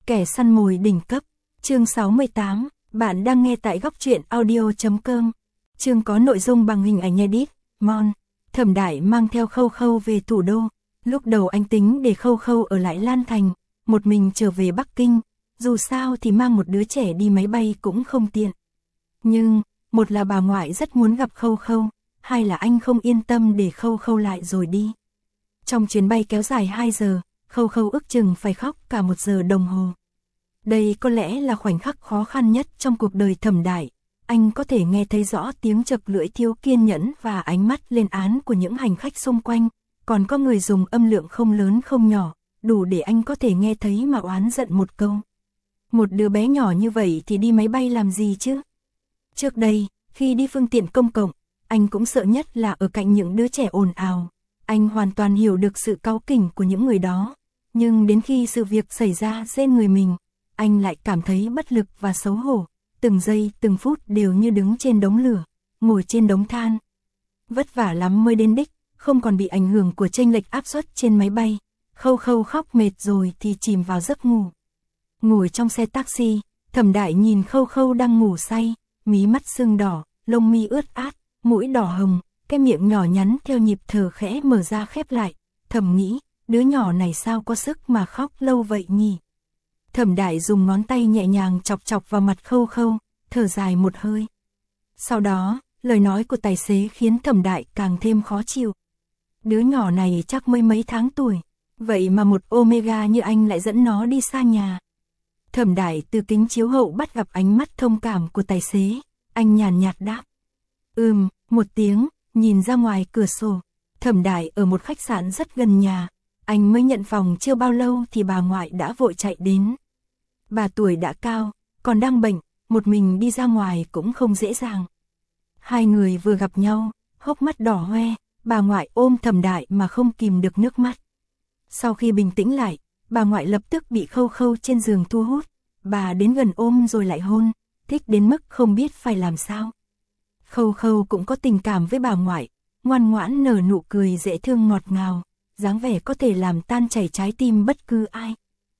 Kẻ săn mồi đỉnh cấp, chương 68, bạn đang nghe tại góc truyện audio.com. Chương có nội dung bằng hình ảnh edit, Mon. Thẩm Đại mang theo Khâu Khâu về thủ đô. Lúc đầu anh tính để Khâu Khâu ở lại Lan Thành, một mình trở về Bắc Kinh, dù sao thì mang một đứa trẻ đi máy bay cũng không tiện. Nhưng, một là bà ngoại rất muốn gặp Khâu Khâu, hai là anh không yên tâm để Khâu Khâu lại rồi đi. Trong chuyến bay kéo dài 2 giờ, Khâu Khâu ước chừng phải khóc cả 1 giờ đồng hồ. Đây có lẽ là khoảnh khắc khó khăn nhất trong cuộc đời Thẩm Đại. Anh có thể nghe thấy rõ tiếng chật lưỡi thiếu kiên nhẫn và ánh mắt lên án của những hành khách xung quanh, còn có người dùng âm lượng không lớn không nhỏ, đủ để anh có thể nghe thấy mà oán giận một câu. Một đứa bé nhỏ như vậy thì đi máy bay làm gì chứ? Trước đây, khi đi phương tiện công cộng, anh cũng sợ nhất là ở cạnh những đứa trẻ ồn ào. Anh hoàn toàn hiểu được sự cáu kỉnh của những người đó, nhưng đến khi sự việc xảy ra trên người mình, anh lại cảm thấy bất lực và xấu hổ, từng giây từng phút đều như đứng trên đống lửa, ngồi trên đống than. Vất vả lắm mới đến đích, không còn bị ảnh hưởng của chênh lệch áp suất trên máy bay, Khâu Khâu khóc mệt rồi thì chìm vào giấc ngủ. Ngồi trong xe taxi, Thẩm Đại nhìn Khâu Khâu đang ngủ say, mí mắt sưng đỏ, lông mi ướt át, mũi đỏ hồng, cái miệng nhỏ nhắn theo nhịp thở khẽ mở ra khép lại, thầm nghĩ, đứa nhỏ này sao có sức mà khóc lâu vậy nhỉ? Thẩm Đại dùng ngón tay nhẹ nhàng chọc chọc vào mặt Khâu Khâu, thở dài một hơi. Sau đó, lời nói của tài xế khiến Thẩm Đại càng thêm khó chịu. Đứa nhỏ này chắc mới mấy tháng tuổi, vậy mà một Omega như anh lại dẫn nó đi xa nhà. Thẩm Đại từ kính chiếu hậu bắt gặp ánh mắt thông cảm của tài xế, anh nhàn nhạt đáp. Một tiếng, nhìn ra ngoài cửa sổ, Thẩm Đại ở một khách sạn rất gần nhà, anh mới nhận phòng chưa bao lâu thì bà ngoại đã vội chạy đến. Bà tuổi đã cao, còn đang bệnh, một mình đi ra ngoài cũng không dễ dàng. Hai người vừa gặp nhau, hốc mắt đỏ hoe, bà ngoại ôm Thẩm Đại mà không kìm được nước mắt. Sau khi bình tĩnh lại, bà ngoại lập tức bị Khâu Khâu trên giường thu hút, bà đến gần ôm rồi lại hôn, thích đến mức không biết phải làm sao. Khâu Khâu cũng có tình cảm với bà ngoại, ngoan ngoãn nở nụ cười dễ thương ngọt ngào, dáng vẻ có thể làm tan chảy trái tim bất cứ ai.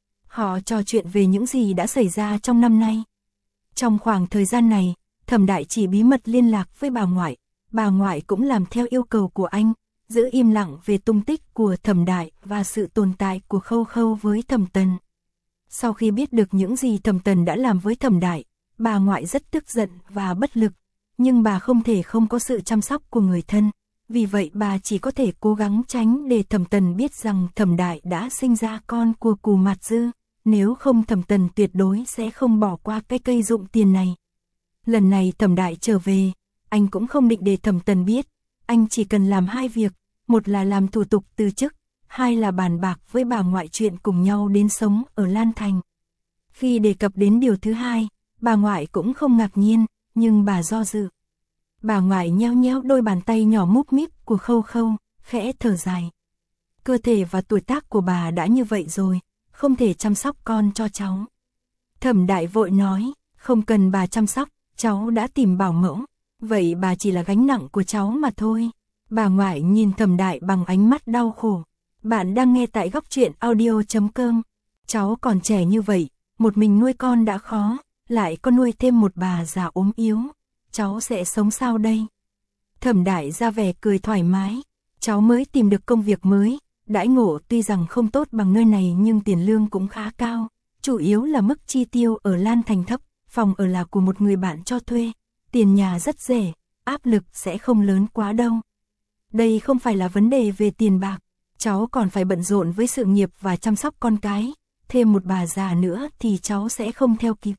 Họ trò chuyện về những gì đã xảy ra trong năm nay. Trong khoảng thời gian này, Thẩm Đại chỉ bí mật liên lạc với bà ngoại cũng làm theo yêu cầu của anh, giữ im lặng về tung tích của Thẩm Đại và sự tồn tại của Khâu Khâu với Thẩm Tần. Sau khi biết được những gì Thẩm Tần đã làm với Thẩm Đại, bà ngoại rất tức giận và bất lực, nhưng bà không thể không có sự chăm sóc của người thân, vì vậy bà chỉ có thể cố gắng tránh để Thẩm Tần biết rằng Thẩm Đại đã sinh ra con của Cù Mạt Dư, nếu không Thẩm Tần tuyệt đối sẽ không bỏ qua cái cây dụng tiền này. Lần này Thẩm Đại trở về, anh cũng không định để Thẩm Tần biết, anh chỉ cần làm 2 việc, một là làm thủ tục từ chức, hai là bàn bạc với bà ngoại chuyện cùng nhau đến sống ở Lan Thành. Khi đề cập đến điều thứ hai, bà ngoại cũng không ngạc nhiên, nhưng bà do dự. Bà ngoại nheo nheo đôi bàn tay nhỏ múp míp của Khâu Khâu, khẽ thở dài. Cơ thể và tuổi tác của bà đã như vậy rồi, không thể chăm sóc con cho cháu. Thẩm Đại vội nói, không cần bà chăm sóc, cháu đã tìm bảo mẫu, vậy bà chỉ là gánh nặng của cháu mà thôi. Bà ngoại nhìn Thẩm Đại bằng ánh mắt đau khổ. Bạn đang nghe tại góc truyện audio.com. Cháu còn trẻ như vậy, một mình nuôi con đã khó, lại có nuôi thêm một bà già ốm yếu, cháu sẽ sống sao đây? Thẩm Đại ra vẻ cười thoải mái, cháu mới tìm được công việc mới, đãi ngộ tuy rằng không tốt bằng nơi này nhưng tiền lương cũng khá cao, chủ yếu là mức chi tiêu ở Lan Thành thấp, phòng ở là của một người bạn cho thuê, tiền nhà rất rẻ, áp lực sẽ không lớn quá đâu. Đây không phải là vấn đề về tiền bạc, cháu còn phải bận rộn với sự nghiệp và chăm sóc con cái, thêm một bà già nữa thì cháu sẽ không theo kịp.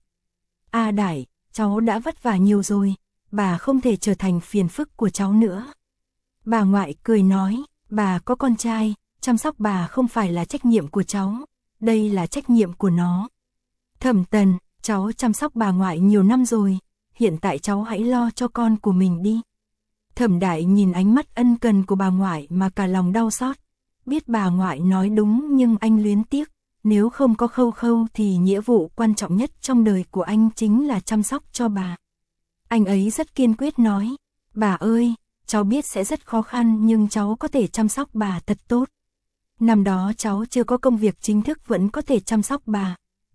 Đại, cháu đã vất vả nhiều rồi, bà không thể trở thành phiền phức của cháu nữa. Bà ngoại cười nói, bà có con trai, chăm sóc bà không phải là trách nhiệm của cháu, đây là trách nhiệm của nó. Thẩm Tần, cháu chăm sóc bà ngoại nhiều năm rồi, hiện tại cháu hãy lo cho con của mình đi. Thẩm Đại nhìn ánh mắt ân cần của bà ngoại mà cả lòng đau xót. Biết bà ngoại nói đúng nhưng anh luyến tiếc, nếu không có Khâu Khâu thì nghĩa vụ quan trọng nhất trong đời của anh chính là chăm sóc cho bà. Anh ấy rất kiên quyết nói, bà ơi, cháu biết sẽ rất khó khăn nhưng cháu có thể chăm sóc bà thật tốt. Năm đó cháu chưa có công việc chính thức vẫn có thể chăm sóc bà,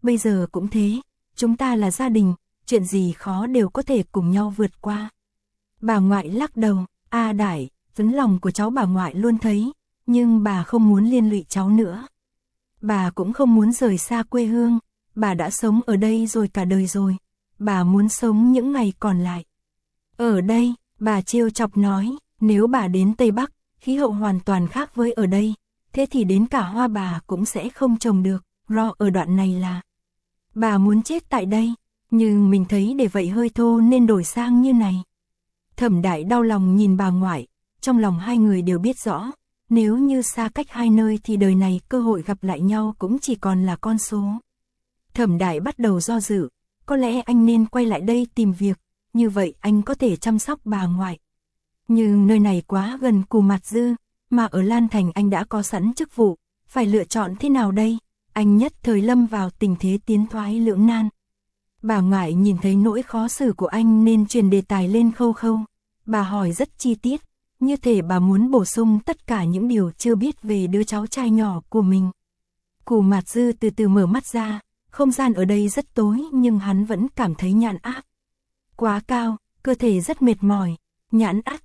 bây giờ cũng thế, chúng ta là gia đình, chuyện gì khó đều có thể cùng nhau vượt qua. Bà ngoại lắc đầu, Đại, tấm lòng của cháu bà ngoại luôn thấy, nhưng bà không muốn liên lụy cháu nữa. Bà cũng không muốn rời xa quê hương, bà đã sống ở đây rồi cả đời rồi, bà muốn sống những ngày còn lại. Ở đây, bà trêu chọc nói, nếu bà đến Tây Bắc, khí hậu hoàn toàn khác với ở đây, thế thì đến cả hoa bà cũng sẽ không trồng được, ở đoạn này là bà muốn chết tại đây, nhưng mình thấy để vậy hơi thô nên đổi sang như này. Thẩm Đại đau lòng nhìn bà ngoại, trong lòng hai người đều biết rõ, nếu như xa cách hai nơi thì đời này cơ hội gặp lại nhau cũng chỉ còn là con số. Thẩm Đại bắt đầu do dự, có lẽ anh nên quay lại đây tìm việc, như vậy anh có thể chăm sóc bà ngoại. Nhưng nơi này quá gần Cù Mạt Dư, mà ở Lan Thành anh đã có sẵn chức vụ, phải lựa chọn thế nào đây? Anh nhất thời lâm vào tình thế tiến thoái lưỡng nan. Bà ngoại nhìn thấy nỗi khó xử của anh nên truyền đề tài lên Khâu Khâu. Bà hỏi rất chi tiết, như thể bà muốn bổ sung tất cả những điều chưa biết về đứa cháu trai nhỏ của mình. Cù Mạt Dư từ từ mở mắt ra, không gian ở đây rất tối nhưng hắn vẫn cảm thấy nhãn áp quá cao, cơ thể rất mệt mỏi. Nhãn áp,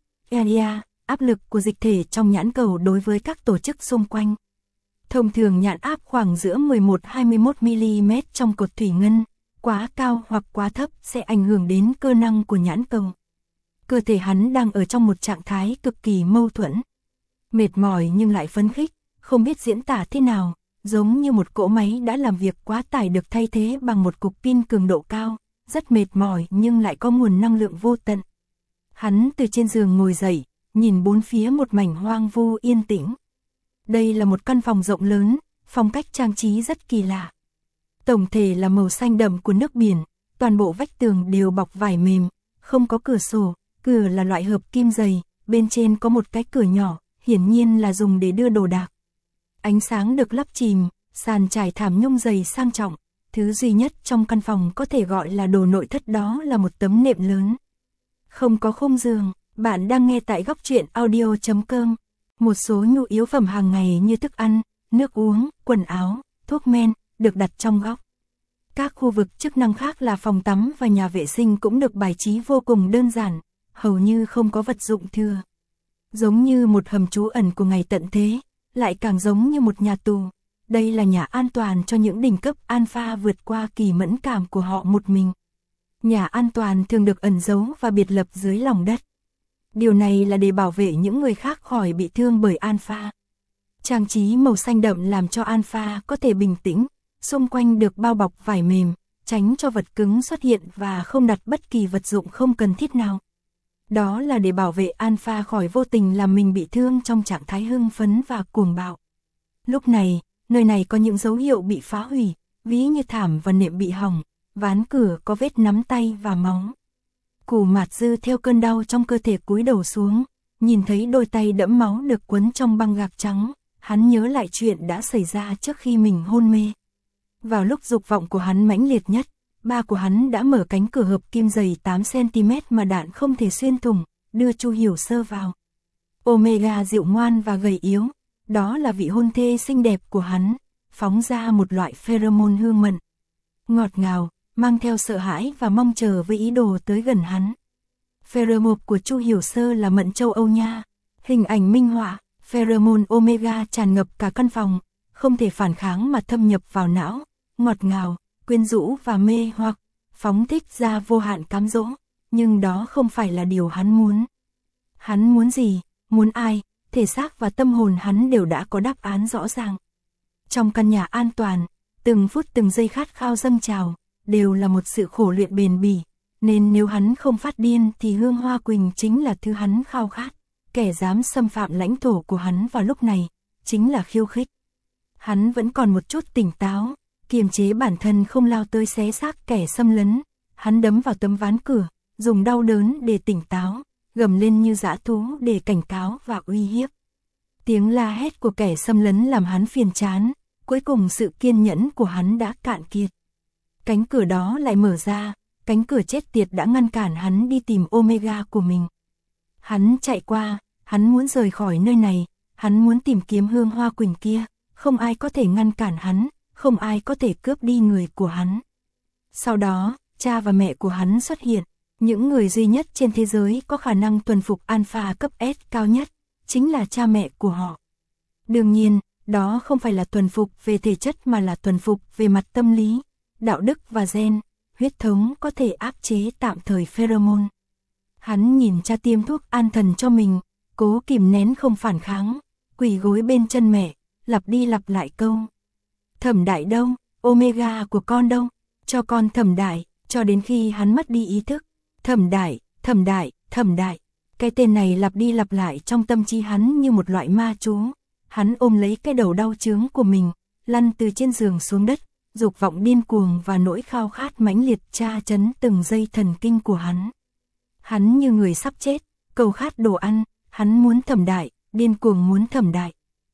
áp lực của dịch thể trong nhãn cầu đối với các tổ chức xung quanh. Thông thường nhãn áp khoảng giữa 11-21 mm trong cột thủy ngân, quá cao hoặc quá thấp sẽ ảnh hưởng đến cơ năng của nhãn cầu. Cơ thể hắn đang ở trong một trạng thái cực kỳ mâu thuẫn. Mệt mỏi nhưng lại phấn khích, không biết diễn tả thế nào, giống như một cỗ máy đã làm việc quá tải được thay thế bằng một cục pin cường độ cao, rất mệt mỏi nhưng lại có nguồn năng lượng vô tận. Hắn từ trên giường ngồi dậy, nhìn bốn phía một mảnh hoang vu yên tĩnh. Đây là một căn phòng rộng lớn, phong cách trang trí rất kỳ lạ. Tổng thể là màu xanh đậm của nước biển, toàn bộ vách tường đều bọc vải mềm, không có cửa sổ, cửa là loại hợp kim dày, bên trên có một cái cửa nhỏ, hiển nhiên là dùng để đưa đồ đạc. Ánh sáng được lắp chìm, sàn trải thảm nhung dày sang trọng, thứ duy nhất trong căn phòng có thể gọi là đồ nội thất đó là một tấm nệm lớn. Không có khung giường, bạn đang nghe tại góc truyện audio.com. Một số nhu yếu phẩm hàng ngày như thức ăn, nước uống, quần áo, thuốc men, được đặt trong góc. Các khu vực chức năng khác là phòng tắm và nhà vệ sinh cũng được bài trí vô cùng đơn giản, hầu như không có vật dụng thừa. Giống như một hầm trú ẩn của ngày tận thế, lại càng giống như một nhà tù. Đây là nhà an toàn cho những đỉnh cấp alpha vượt qua kỳ mẫn cảm của họ một mình. Nhà an toàn thường được ẩn giấu và biệt lập dưới lòng đất. Điều này là để bảo vệ những người khác khỏi bị thương bởi alpha. Trang trí màu xanh đậm làm cho alpha có thể bình tĩnh, xung quanh được bao bọc vải mềm, tránh cho vật cứng xuất hiện và không đặt bất kỳ vật dụng không cần thiết nào. Đó là để bảo vệ alpha khỏi vô tình làm mình bị thương trong trạng thái hưng phấn và cuồng bạo. Lúc này, nơi này có những dấu hiệu bị phá hủy, ví như thảm và nệm bị hỏng, ván cửa có vết nắm tay và máu. Cù Mạt Dư theo cơn đau trong cơ thể cúi đầu xuống, nhìn thấy đôi tay đẫm máu được quấn trong băng gạc trắng, hắn nhớ lại chuyện đã xảy ra trước khi mình hôn mê. Vào lúc dục vọng của hắn mãnh liệt nhất, ba của hắn đã mở cánh cửa hợp kim dày 8 cm mà đạn không thể xuyên thủng, đưa Chu Hiểu Sơ vào. Omega dịu ngoan và gầy yếu, đó là vị hôn thê xinh đẹp của hắn, phóng ra một loại pheromone hương mận. Ngọt ngào, mang theo sợ hãi và mong chờ với ý đồ tới gần hắn. Pheromone của Chu Hiểu Sơ là mận châu Âu nha. Hình ảnh minh họa, pheromone omega tràn ngập cả căn phòng, không thể phản kháng mà thâm nhập vào não, ngọt ngào, quyến rũ và mê hoặc, phóng thích ra vô hạn cám dỗ, nhưng đó không phải là điều hắn muốn. Hắn muốn gì, muốn ai, thể xác và tâm hồn hắn đều đã có đáp án rõ ràng. Trong căn nhà an toàn, từng phút từng giây khát khao dâng trào, đều là một sự khổ luyện bền bỉ, nên nếu hắn không phát điên thì Hương Hoa Quỳnh chính là thứ hắn khao khát, kẻ dám xâm phạm lãnh thổ của hắn vào lúc này, chính là khiêu khích. Hắn vẫn còn một chút tỉnh táo, kiềm chế bản thân không lao tới xé xác kẻ xâm lấn, hắn đấm vào tấm ván cửa, dùng đau đớn để tỉnh táo, gầm lên như dã thú để cảnh cáo và uy hiếp. Tiếng la hét của kẻ xâm lấn làm hắn phiền chán, cuối cùng sự kiên nhẫn của hắn đã cạn kiệt. Cánh cửa đó lại mở ra, cánh cửa chết tiệt đã ngăn cản hắn đi tìm Omega của mình. Hắn chạy qua, hắn muốn rời khỏi nơi này, hắn muốn tìm kiếm Hương Hoa Quỳnh kia, không ai có thể ngăn cản hắn, không ai có thể cướp đi người của hắn. Sau đó, cha và mẹ của hắn xuất hiện, những người duy nhất trên thế giới có khả năng thuần phục Alpha cấp S cao nhất, chính là cha mẹ của họ. Đương nhiên, đó không phải là thuần phục về thể chất mà là thuần phục về mặt tâm lý, đạo đức và gen, huyết thống có thể áp chế tạm thời pheromone. Hắn nhìn cha tiêm thuốc an thần cho mình, cố kìm nén không phản kháng, quỳ gối bên chân mẹ, lặp đi lặp lại câu. Thẩm Đại đâu, Omega của con đâu, cho con Thẩm Đại, cho đến khi hắn mất đi ý thức. Thẩm Đại, Thẩm Đại, Thẩm Đại. Cái tên này lặp đi lặp lại trong tâm trí hắn như một loại ma chú. Hắn ôm lấy cái đầu đau chướng của mình, lăn từ trên giường xuống đất, dục vọng điên cuồng và nỗi khao khát mãnh liệt tra chấn từng dây thần kinh của hắn. Hắn như người sắp chết, cầu khát đồ ăn, hắn muốn Thẩm Đại, điên cuồng muốn Thẩm Đại.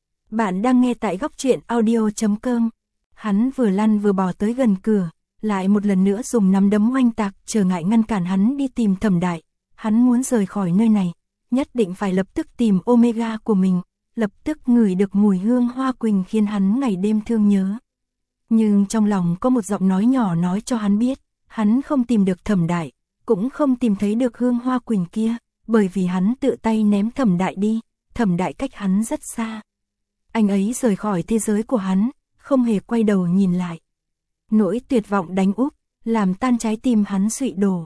Bạn đang nghe tại góc truyện audio.com. Hắn vừa lăn vừa bò tới gần cửa, lại một lần nữa dùng nắm đấm oanh tạc trở ngại ngăn cản hắn đi tìm Thẩm Đại. Hắn muốn rời khỏi nơi này, nhất định phải lập tức tìm Omega của mình, lập tức ngửi được mùi hương hoa quỳnh khiến hắn ngày đêm thương nhớ. Nhưng trong lòng có một giọng nói nhỏ nói cho hắn biết, hắn không tìm được Thẩm Đại, cũng không tìm thấy được hương hoa quỳnh kia, bởi vì hắn tự tay ném Thẩm Đại đi, Thẩm Đại cách hắn rất xa. Anh ấy rời khỏi thế giới của hắn, không hề quay đầu nhìn lại. Nỗi tuyệt vọng đánh úp, làm tan trái tim hắn sụi đổ.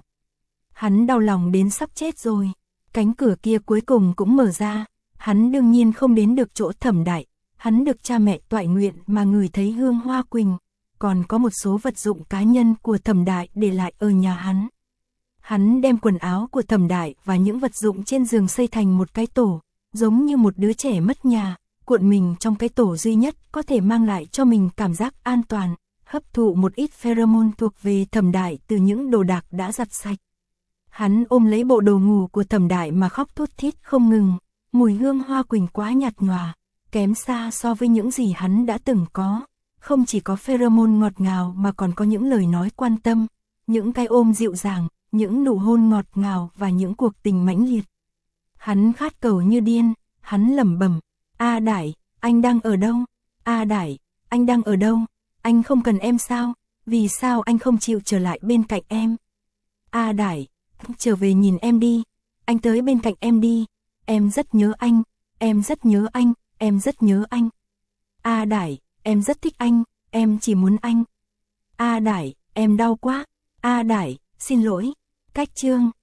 Hắn đau lòng đến sắp chết rồi, cánh cửa kia cuối cùng cũng mở ra, hắn đương nhiên không đến được chỗ Thẩm Đại, hắn được cha mẹ toại nguyện mà ngửi thấy hương hoa quỳnh, còn có một số vật dụng cá nhân của Thẩm Đại để lại ở nhà hắn. Hắn đem quần áo của Thẩm Đại và những vật dụng trên giường xây thành một cái tổ, giống như một đứa trẻ mất nhà, cuộn mình trong cái tổ duy nhất có thể mang lại cho mình cảm giác an toàn, hấp thụ một ít pheromone thuộc về Thẩm Đại từ những đồ đạc đã giặt sạch. Hắn ôm lấy bộ đồ ngủ của Thẩm Đại mà khóc thút thít không ngừng, mùi hương hoa quỳnh quá nhạt nhòa, kém xa so với những gì hắn đã từng có, không chỉ có pheromone ngọt ngào mà còn có những lời nói quan tâm, những cái ôm dịu dàng, những nụ hôn ngọt ngào và những cuộc tình mãnh liệt. Hắn khát cầu như điên, hắn lẩm bẩm, A Đại, anh đang ở đâu? A Đại, anh đang ở đâu? Anh không cần em sao? Vì sao anh không chịu trở lại bên cạnh em? A Đại, trở về nhìn em đi, anh tới bên cạnh em đi, em rất nhớ anh, em rất nhớ anh, em rất nhớ anh. A Đại, em rất thích anh, em chỉ muốn anh. A Đại, em đau quá. A Đại, xin lỗi. Cách chương